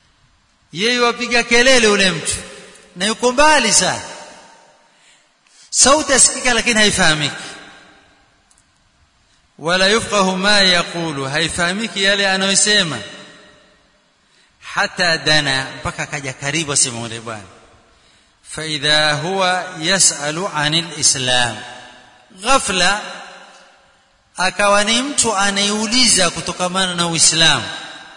Yeye wapiga kelele ule mtu na yuko mbali sana, sauti asikika lakini haifahamiki, wala yufqahu ma yaqulu, haifahamiki yale anayosema. Hata dana, mpaka akaja karibu asema yule bwana, fa idha huwa yasalu anil islam, ghafla akawa ni mtu anayeuliza kutokamana na Uislamu.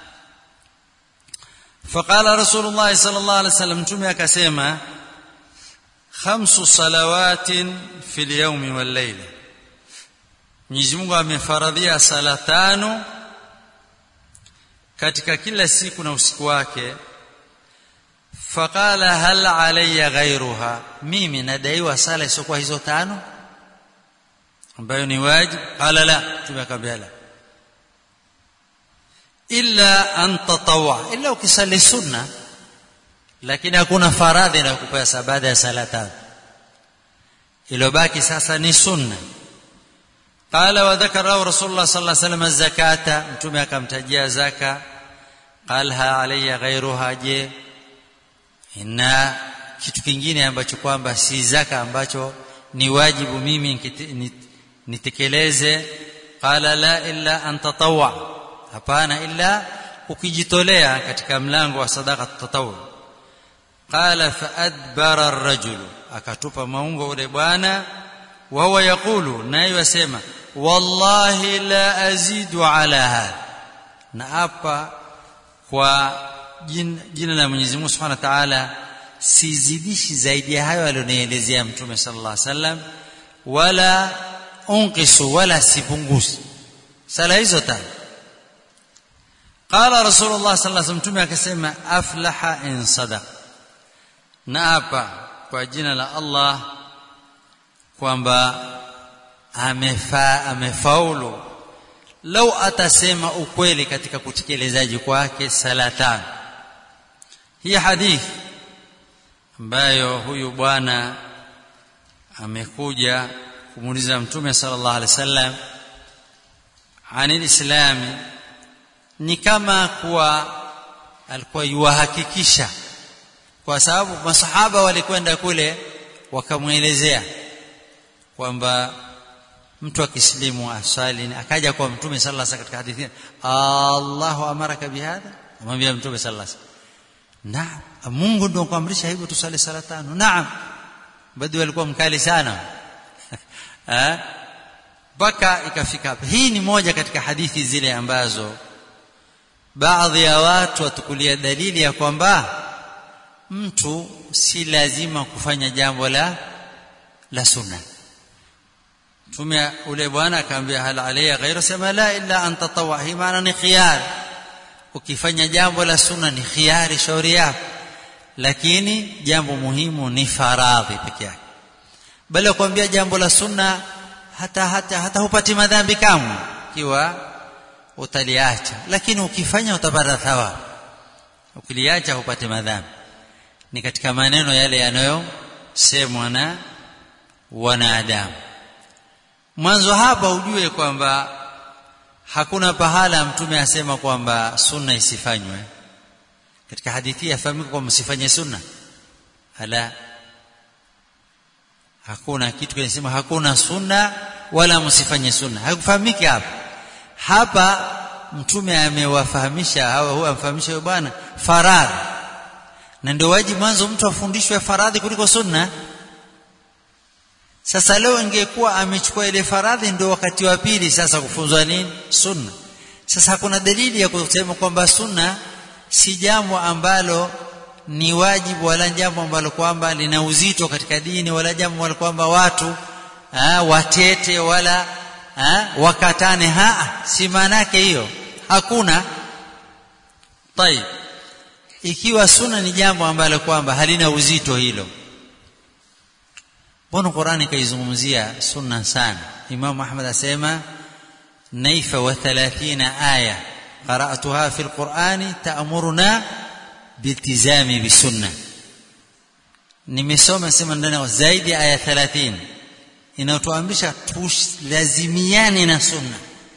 Faqala Rasulullah sallallahu alaihi wasallam, mtume akasema, khamsu salawatin fil yawmi wal layla, Mwenyezi Mungu amefaradhia sala tano katika kila siku na usiku wake. Faqala hal alayya ghayruha, mimi nadaiwa sala isiyokuwa hizo tano ambayo ni wajibu? Qala la, tumekwambia la, illa an tatawwa, illa ukisali sunna, lakini hakuna faradhi na kupewa baada ya sala tano, ilobaki sasa ni sunna. Qala wa dhakara Rasulullah sallallahu alaihi wasallam zakata, mtume akamtajia zaka. Qalha alayya ghayruha, je ina kitu kingine ambacho kwamba si zaka ambacho ni wajibu mimi nitekeleze? Qala la illa an tatawwa, hapana illa ukijitolea katika mlango wa sadaqa tatawwu. Qala fa adbara ar-rajul, akatupa maungo ule bwana. Wa huwa yaqulu, naye yasema, wallahi la azidu ala hadha, na hapa kwa jina la Mwenyezi Mungu Subhanahu wa Ta'ala sizidishi zaidi ya hayo alionielezea mtume sallallahu alaihi wasallam, wala unqisu, wala sipunguzi sala hizo tano. Qala Rasulullah sallallahu alaihi wasallam, mtume akasema, aflaha in sadaq, na hapa kwa jina la Allah kwamba amefa amefaulu lau atasema ukweli katika kutekelezaji kwake sala tano. Hii hadithi ambayo huyu bwana amekuja kumuuliza mtume sallallahu alaihi wasallam anil islami, ni kama kuwa alikuwa yuhakikisha, kwa sababu masahaba walikwenda kule wakamuelezea kwamba mtu akislimu asali, akaja kwa mtume sallallahu alaihi wasallam katika hadithi, Allahu amaraka bihadha, amwambia mtume sallallahu alaihi wasallam, naam, Mungu ndio kuamrisha hivyo tusali sala tano. Naam, bado alikuwa mkali sana eh, baka ikafika hapa. Hii ni moja katika hadithi zile ambazo baadhi ya watu watukulia dalili ya kwamba mtu si lazima kufanya jambo la la sunna. Mtume ule bwana akamwambia, hal alayya ghayru, sema la illa an tatawwa, hii maana ni khiyar. Ukifanya jambo la sunna ni khiyari, shauri yako, lakini jambo muhimu ni faradhi peke yake. Bali kuambia jambo la sunna hata hata hata hupati madhambi kamwe ikiwa utaliacha, lakini ukifanya utapata thawabu, ukiliacha hupati madhambi. Ni katika maneno yale yanayosemwa na wanadamu. Mwanzo hapa ujue kwamba hakuna pahala mtume asema kwamba sunna isifanywe. Katika hadithi yafahamika kwamba msifanye sunna, hala, hakuna kitu kinasema hakuna sunna wala msifanye sunna, hakufahamiki hapa. Hapa mtume amewafahamisha hawa, huwa amfahamisha huyo bwana faradhi, na ndio wajibu mwanzo mtu afundishwe faradhi kuliko sunna. Sasa leo ingekuwa amechukua ile faradhi, ndio wakati wa pili sasa kufunzwa nini? Sunna. Sasa hakuna dalili ya kusema kwamba sunna si jambo ambalo ni wajibu, wala jambo ambalo kwamba lina uzito katika dini, wala jambo ambalo kwamba watu ha, watete wala ha, wakatane. Haa, si maana yake hiyo, hakuna. Tayeb, ikiwa sunna ni jambo ambalo kwamba halina uzito hilo, mbona Qur'ani kaizungumzia sunna sana? Imam Ahmad asema, naifa wa thalathina aya qara'tuha fi al-Qur'ani ta'muruna biltizami bisunna. Nimesoma sema ndani zaidi ya aya thelathini inayotuamrisha tulazimiane na sunna.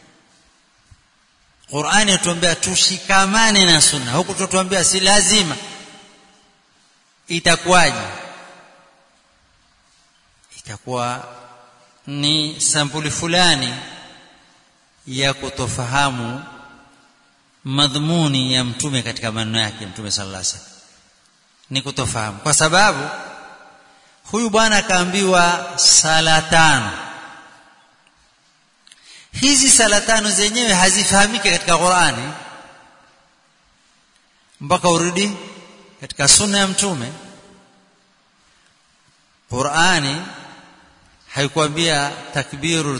Qur'ani inatuambia tushikamane na sunna, huku tutuambia si lazima. Itakuwaje? itakuwa ni sampuli fulani ya kutofahamu madhumuni ya mtume katika maneno yake. Mtume sallallahu alaihi wasallam ni kutofahamu, kwa sababu huyu bwana akaambiwa sala tano. Hizi sala tano zenyewe hazifahamiki katika Qur'ani mpaka urudi katika sunna ya mtume. Qur'ani haikuambia takbiru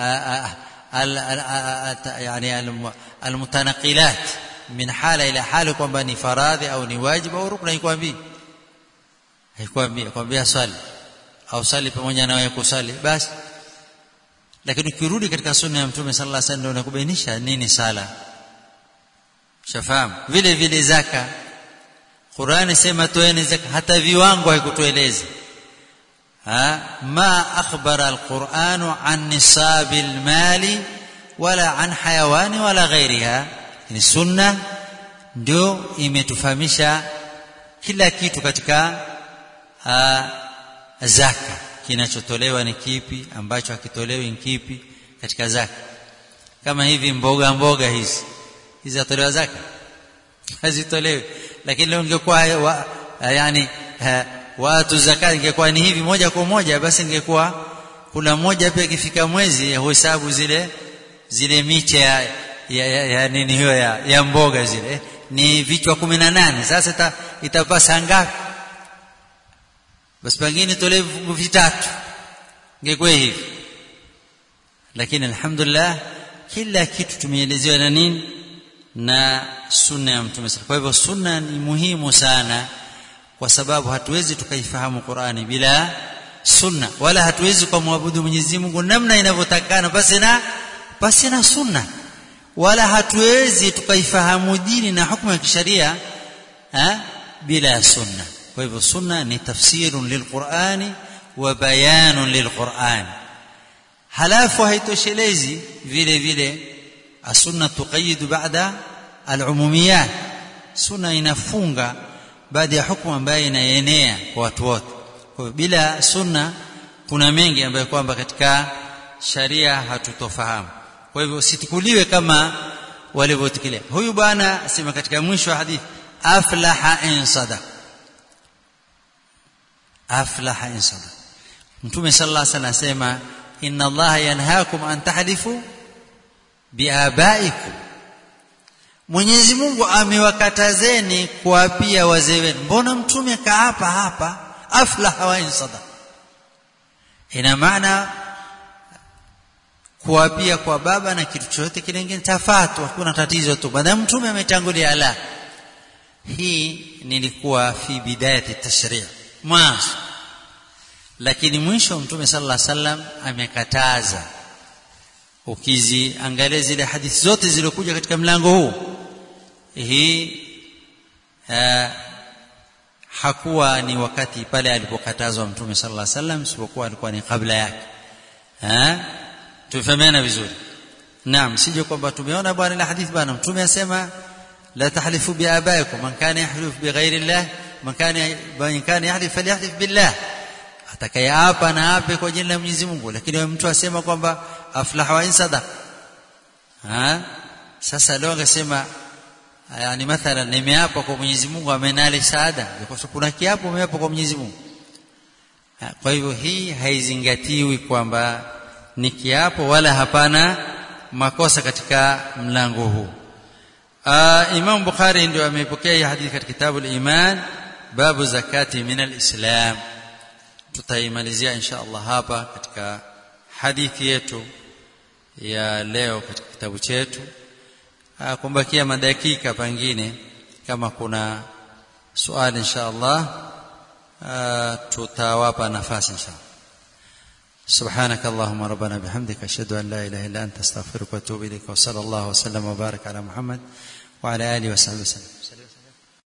yani almutanaqilat min hala ila hala kwamba ni faradhi au ni wajibu au rukna. Haikwambii haikwambia kwambia swali au swali pamoja na wewe kusali basi. Lakini ukirudi katika sunna ya mtume sallallahu alaihi wasallam ndio kubainisha nini sala. Shafahamu vile vile zaka. Qur'ani sema toeni zaka, hata viwango haikutueleza. Ha ma akhbara alqur'anu an nisabil mali wala an hayawani wala ghairiha. Ni sunna ndio imetufahamisha kila kitu katika aa, zaka. Kinachotolewa ni kipi, ambacho hakitolewi ni kipi katika zaka. Kama hivi mboga mboga hizi hizi zatolewa zaka? Hazitolewi. Lakini leo ingekuwa wa, yani ha, watu zakati ingekuwa ni hivi moja kwa moja, basi ingekuwa kuna moja pia ikifika mwezi huhesabu zile zile miche ya, ya, ya, ya nini hiyo ya, ya mboga zile ni vichwa kumi na nane. Sasa ita, itapasa ngapi? Basi pengine tolewe vitatu, ingekuwa hivi. Lakini alhamdulillah kila kitu tumeelezewa na nini na sunna ya mtume. Kwa hivyo sunna ni muhimu sana, kwa sababu hatuwezi tukaifahamu Qur'ani bila sunna, wala hatuwezi kumwabudu Mwenyezi Mungu namna inavyotakana basi na basi na sunna, wala hatuwezi tukaifahamu dini na hukumu ya kisheria eh bila sunna. Kwa hivyo sunna ni tafsirun lilqur'ani wa bayanun lilqur'an. Halafu haitoshelezi vile vile as-sunna tuqayyid ba'da al-umumiyat. Sunna inafunga baadhi ya hukumu ambayo inaenea kwa watu wote. Kwa hivyo bila sunna kuna mengi ambayo kwamba katika sharia hatutofahamu. Kwa hivyo usitukuliwe kama walivyotikilia. Huyu bwana asema katika mwisho wa hadithi, aflaha in sadaqa, aflaha in sadaqa. Mtume sallallahu alaihi wasallam asema inna Allaha yanhaakum an tahlifu biabaikum. Mwenyezi Mungu amewakatazeni kuapia wazee wenu. Mbona mtume kaapa hapa aflaha wa in sadaqa? Ina maana kuapia kwa baba na kitu chochote kingine tafatu, hakuna tatizo tu maadamu mtume ametangulia. ala hii nilikuwa fi bidayati tashri' mwanzo, lakini mwisho mtume sallallahu alaihi wasallam amekataza. Ukiziangalia zile hadithi zote zilizokuja katika mlango huu, hii uh, hakuwa ni wakati pale alipokatazwa mtume sallallahu alaihi wasallam, isipokuwa alikuwa ni kabla yake. eh Tufahamiana vizuri. Naam, sije kwamba tumeona bwana ile hadithi bwana mtume asema la tahlifu bi abaikum, man kana yahlif bi ghairi Allah man kana man kana yahlif falyahlif billah, atakayeapa na ape kwa jina la Mwenyezi Mungu. Lakini mtu asema kwamba aflaha wa in sadaqa. ha Sasa leo angesema yani mathalan nimeapa kwa Mwenyezi Mungu amenali saada, kwa sababu kuna kiapo umeapa kwa Mwenyezi Mungu. Kwa hivyo hii haizingatiwi kwamba ni kiapo, wala hapana makosa katika mlango huu. Uh, Imam Bukhari ndio amepokea hii hadithi katika kitabu al-Iman, babu zakati min al-Islam. Tutaimalizia insha Allah hapa katika hadithi yetu ya leo katika kitabu chetu. Uh, kumbakia madakika pengine kama kuna swali insha Allah uh, tutawapa nafasi insha Allah. سبحانك اللهم ربنا بحمدك أشهد أن لا إله إلا أنت أستغفرك وأتوب إليك وصلى الله وسلم وبارك على محمد وعلى آله وصحبه وسلم.